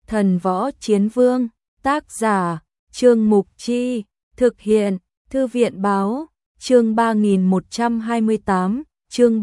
Thần Võ Chiến Vương, tác giả, Trương Mục Chi, thực hiện, Thư viện Báo, chương 3128, chương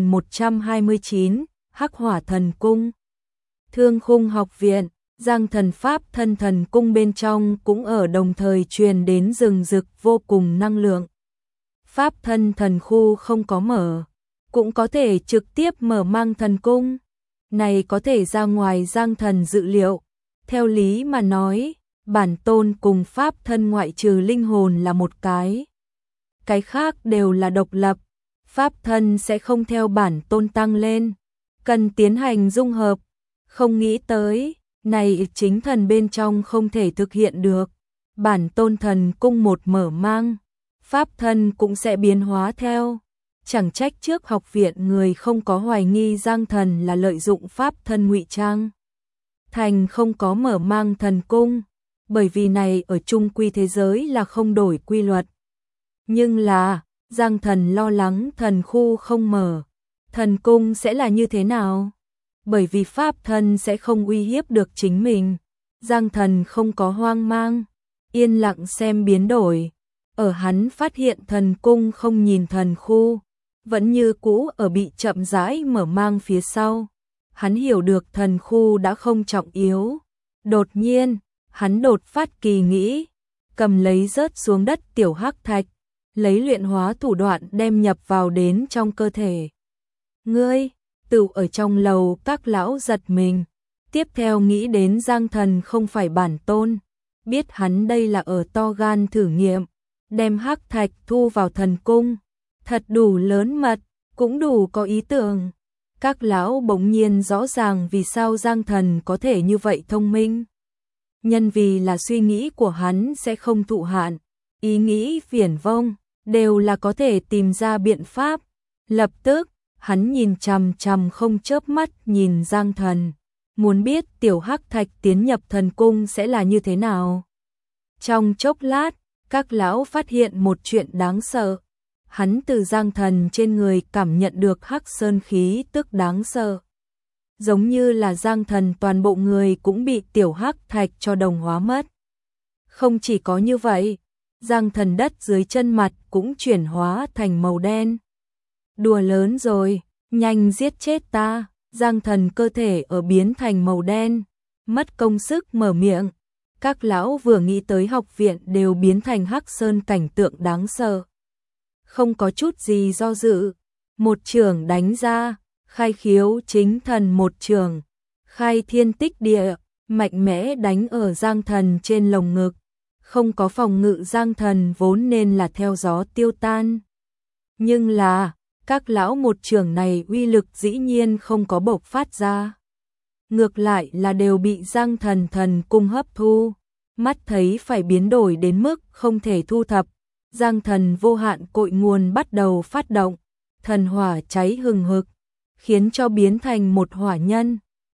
3129, Hắc Hỏa Thần Cung. Thương Khung Học Viện, Giang Thần Pháp Thân Thần Cung bên trong cũng ở đồng thời truyền đến rừng rực vô cùng năng lượng. Pháp Thân Thần Khu không có mở, cũng có thể trực tiếp mở mang thần cung. Này có thể ra ngoài Giang Thần dự liệu. Theo lý mà nói, bản tôn cùng Pháp Thân ngoại trừ linh hồn là một cái khác đều là độc lập. Pháp Thân sẽ không theo bản tôn tăng lên, cần tiến hành dung hợp. Không nghĩ tới, này chính thần bên trong không thể thực hiện được. Bản tôn thần cung một mở mang, Pháp Thân cũng sẽ biến hóa theo. Chẳng trách trước học viện người không có hoài nghi Giang Thần là lợi dụng Pháp Thân ngụy trang thành không có mở mang thần cung, bởi vì này ở chung quy thế giới là không đổi quy luật. Nhưng là, Giang Thần lo lắng thần khu không mở, thần cung sẽ là như thế nào? Bởi vì Pháp Thân sẽ không uy hiếp được chính mình. Giang Thần không có hoang mang, yên lặng xem biến đổi. Ở hắn phát hiện thần cung không nhìn thần khu, vẫn như cũ ở bị chậm rãi mở mang phía sau. Hắn hiểu được thần khu đã không trọng yếu. Đột nhiên, hắn đột phát kỳ nghĩ, cầm lấy rớt xuống đất tiểu hắc thạch, lấy luyện hóa thủ đoạn đem nhập vào đến trong cơ thể. Ngươi, tự ở trong lầu các lão giật mình, tiếp theo nghĩ đến Giang Thần không phải bản tôn, biết hắn đây là ở to gan thử nghiệm, đem hắc thạch thu vào thần cung, thật đủ lớn mật, cũng đủ có ý tưởng. Các lão bỗng nhiên rõ ràng vì sao Giang Thần có thể như vậy thông minh. Nhân vì là suy nghĩ của hắn sẽ không thụ hạn, ý nghĩ viển vông, đều là có thể tìm ra biện pháp. Lập tức, hắn nhìn chằm chằm không chớp mắt nhìn Giang Thần, muốn biết tiểu hắc thạch tiến nhập thần cung sẽ là như thế nào. Trong chốc lát, các lão phát hiện một chuyện đáng sợ. Hắn từ Giang Thần trên người cảm nhận được hắc sơn khí tức đáng sợ. Giống như là Giang Thần toàn bộ người cũng bị tiểu hắc thạch cho đồng hóa mất. Không chỉ có như vậy, Giang Thần đất dưới chân mặt cũng chuyển hóa thành màu đen. Đùa lớn rồi, nhanh giết chết ta. Giang Thần cơ thể ở biến thành màu đen, mất công sức mở miệng. Các lão vừa nghĩ tới học viện đều biến thành hắc sơn cảnh tượng đáng sợ. Không có chút gì do dự, một chưởng đánh ra, khai khiếu chính thần một chưởng, khai thiên tích địa, mạnh mẽ đánh ở Giang Thần trên lồng ngực. Không có phòng ngự Giang Thần vốn nên là theo gió tiêu tan. Nhưng là, các lão một chưởng này uy lực dĩ nhiên không có bộc phát ra. Ngược lại là đều bị Giang Thần thần cung hấp thu, mắt thấy phải biến đổi đến mức không thể thu thập. Giang Thần vô hạn cội nguồn bắt đầu phát động, thần hỏa cháy hừng hực, khiến cho biến thành một hỏa nhân.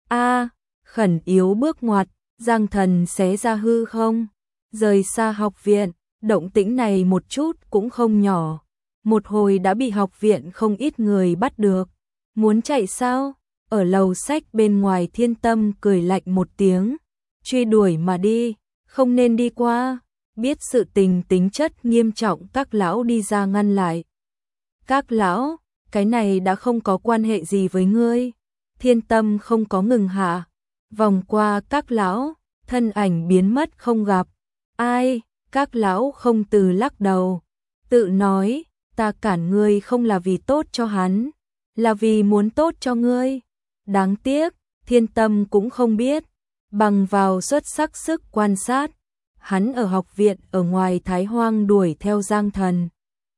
Khẩn yếu bước ngoặt, Giang Thần xé ra hư không, rời xa học viện, động tĩnh này một chút cũng không nhỏ. Một hồi đã bị học viện không ít người bắt được. Muốn chạy sao? Ở lầu sách bên ngoài Thiên Tâm cười lạnh một tiếng, truy đuổi mà đi, không nên đi qua. Biết sự tình tính chất nghiêm trọng các lão đi ra ngăn lại. Các lão, cái này đã không có quan hệ gì với ngươi. Thiên Tâm không có ngừng hạ, vòng qua các lão, thân ảnh biến mất không gặp. Ai? Các lão không từ lắc đầu, tự nói, ta cản ngươi không là vì tốt cho hắn, là vì muốn tốt cho ngươi. Đáng tiếc, Thiên Tâm cũng không biết, bằng vào xuất sắc sức quan sát, hắn ở học viện ở ngoài Thái Hoang đuổi theo Giang Thần.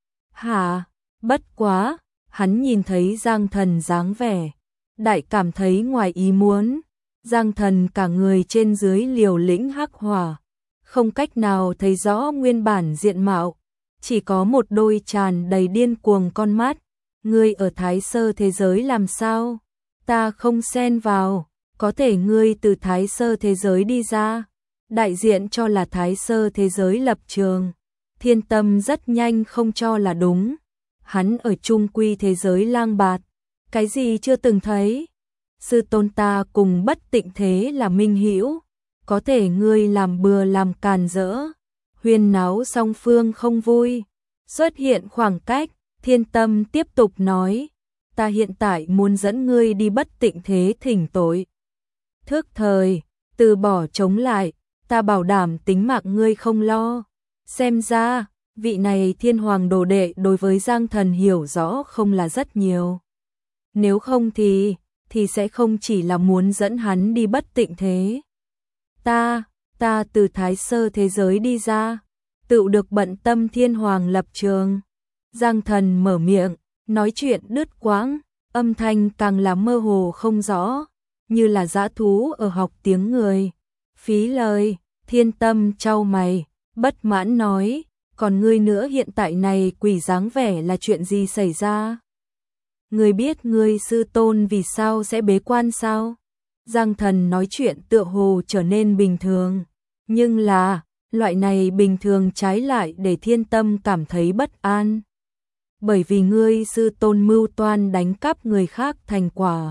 Bất quá, hắn nhìn thấy Giang Thần dáng vẻ, đại cảm thấy ngoài ý muốn. Giang Thần cả người trên dưới liều lĩnh hắc hỏa, không cách nào thấy rõ nguyên bản diện mạo, chỉ có một đôi tràn đầy điên cuồng con mắt. Ngươi ở Thái Sơ thế giới làm sao? Ta không xen vào, có thể ngươi từ Thái Sơ thế giới đi ra, đại diện cho là Thái Sơ thế giới lập trường. Thiên Tâm rất nhanh không cho là đúng. Hắn ở trung quy thế giới lang bạt, cái gì chưa từng thấy. Sư tôn ta cùng Bất Tịnh Thế là minh hữu, có thể ngươi làm bừa làm càn rỡ, huyên náo song phương không vui. Xuất hiện khoảng cách, Thiên Tâm tiếp tục nói, ta hiện tại muốn dẫn ngươi đi Bất Tịnh Thế thỉnh tội. Thức thời, từ bỏ chống lại, ta bảo đảm tính mạng ngươi không lo. Xem ra, vị này Thiên Hoàng đồ đệ đối với Giang Thần hiểu rõ không là rất nhiều. Nếu không thì sẽ không chỉ là muốn dẫn hắn đi Bất Tịnh Thế. Ta từ Thái Sơ thế giới đi ra, tựu được bận tâm Thiên Hoàng lập trường. Giang Thần mở miệng, nói chuyện đứt quãng, âm thanh càng là mơ hồ không rõ, như là dã thú ở học tiếng người. Phí lời, Thiên Tâm chau mày, bất mãn nói, còn ngươi nữa hiện tại này quỷ dáng vẻ là chuyện gì xảy ra? Ngươi biết ngươi sư tôn vì sao sẽ bế quan sao? Giang Thần nói chuyện tựa hồ trở nên bình thường, nhưng là, loại này bình thường trái lại để Thiên Tâm cảm thấy bất an. Bởi vì ngươi sư tôn mưu toan đánh cắp người khác thành quả.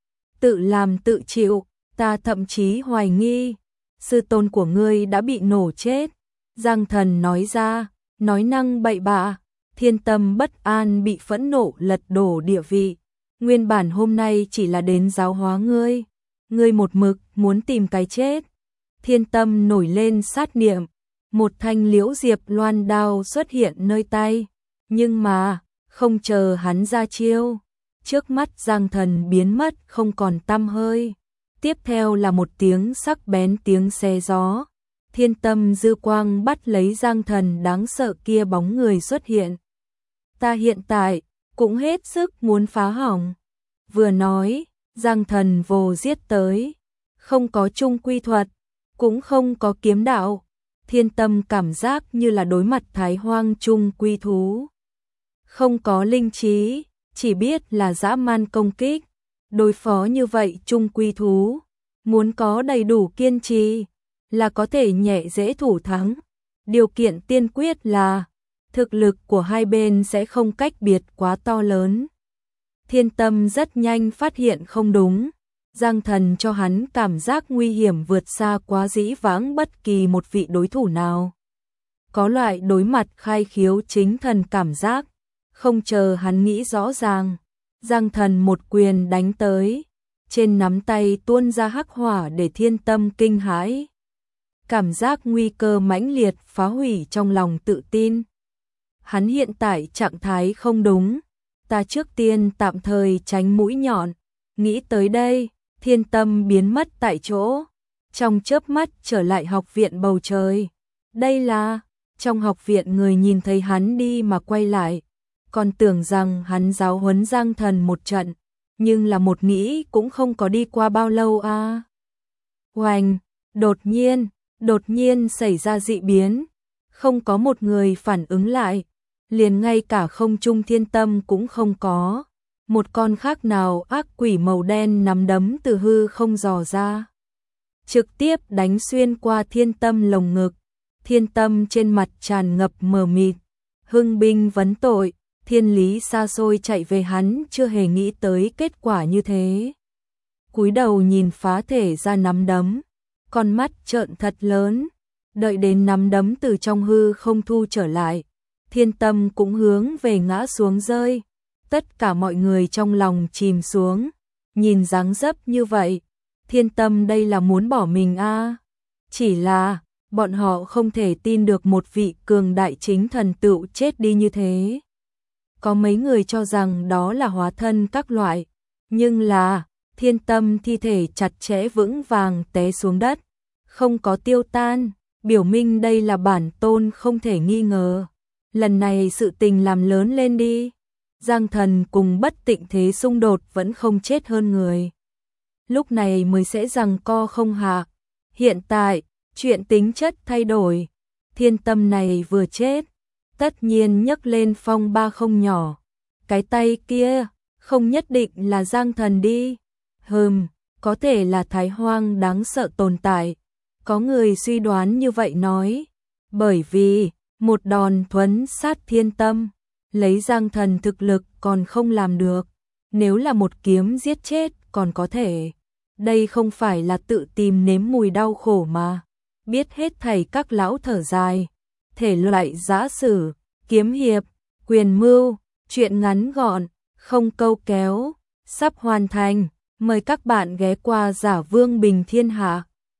Tự làm tự chịu, ta thậm chí hoài nghi, sư tôn của ngươi đã bị nổ chết. Giang Thần nói ra, nói năng bậy bạ, Thiên Tâm bất an bị phẫn nộ lật đổ địa vị. Nguyên bản hôm nay chỉ là đến giáo hóa ngươi một mực muốn tìm cái chết. Thiên Tâm nổi lên sát niệm, một thanh liễu diệp loan đao xuất hiện nơi tay, nhưng mà, không chờ hắn ra chiêu, trước mắt Giang Thần biến mất không còn tăm hơi. Tiếp theo là một tiếng sắc bén tiếng xé gió. Thiên Tâm dư quang bắt lấy Giang Thần đáng sợ kia bóng người xuất hiện. Ta hiện tại cũng hết sức muốn phá hỏng. Vừa nói, Giang Thần vồ giết tới, không có trung quy thuật, cũng không có kiếm đạo. Thiên Tâm cảm giác như là đối mặt Thái Hoang trung quy thú. Không có linh trí, chỉ biết là dã man công kích. Đối phó như vậy trung quy thú, muốn có đầy đủ kiên trì, là có thể nhẹ dễ thủ thắng. Điều kiện tiên quyết là thực lực của hai bên sẽ không cách biệt quá to lớn. Thiên Tâm rất nhanh phát hiện không đúng. Giang Thần cho hắn cảm giác nguy hiểm vượt xa quá dĩ vãng bất kỳ một vị đối thủ nào. Có loại đối mặt khai khiếu chính thần cảm giác. Không chờ hắn nghĩ rõ ràng, Giang Thần một quyền đánh tới, trên nắm tay tuôn ra hắc hỏa để Thiên Tâm kinh hãi. Cảm giác nguy cơ mãnh liệt phá hủy trong lòng tự tin. Hắn hiện tại trạng thái không đúng, ta trước tiên tạm thời tránh mũi nhọn. Nghĩ tới đây, Thiên Tâm biến mất tại chỗ, trong chớp mắt trở lại học viện bầu trời. Đây là, trong học viện người nhìn thấy hắn đi mà quay lại, còn tưởng rằng hắn giáo huấn Giang Thần một trận, nhưng là một nghĩ cũng không có đi qua bao lâu a. Oành, đột nhiên xảy ra dị biến, không có một người phản ứng lại, liền ngay cả không trung Thiên Tâm cũng không có. Một con khác nào ác quỷ màu đen nắm đấm từ hư không dò ra, trực tiếp đánh xuyên qua Thiên Tâm lồng ngực. Thiên Tâm trên mặt tràn ngập mờ mịt, hưng binh vấn tội, thiên lý xa xôi chạy về, hắn chưa hề nghĩ tới kết quả như thế. Cúi đầu nhìn phá thể ra nắm đấm, con mắt trợn thật lớn, đợi đến nắm đấm từ trong hư không thu trở lại, Thiên Tâm cũng hướng về ngã xuống rơi. Tất cả mọi người trong lòng chìm xuống, nhìn dáng dấp như vậy, Thiên Tâm đây là muốn bỏ mình a. Chỉ là, bọn họ không thể tin được một vị cường đại chính thần tựu chết đi như thế. Có mấy người cho rằng đó là hóa thân các loại, nhưng là, Thiên Tâm thi thể chặt chẽ vững vàng té xuống đất, không có tiêu tan, biểu minh đây là bản tôn không thể nghi ngờ. Lần này sự tình làm lớn lên đi. Giang Thần cùng Bất Tịnh Thế xung đột vẫn không chết hơn người. Lúc này mới sẽ rằng co không hạ. Hiện tại, chuyện tính chất thay đổi. Thiên Tâm này vừa chết, tất nhiên nhấc lên phong ba không nhỏ. Cái tay kia, không nhất định là Giang Thần đi. Có thể là Thái Hoang đáng sợ tồn tại. Có người suy đoán như vậy nói. Bởi vì, một đòn thuấn sát Thiên Tâm, lấy Giang Thần thực lực còn không làm được. Nếu là một kiếm giết chết còn có thể. đây không phải là tự tìm nếm mùi đau khổ mà. Biết hết thảy các lão thở dài. Thể loại giã sử, kiếm hiệp, quyền mưu, truyện ngắn gọn, không câu kéo, sắp hoàn thành. Mời các bạn ghé qua Giả Vương Bình Thiên Hạ.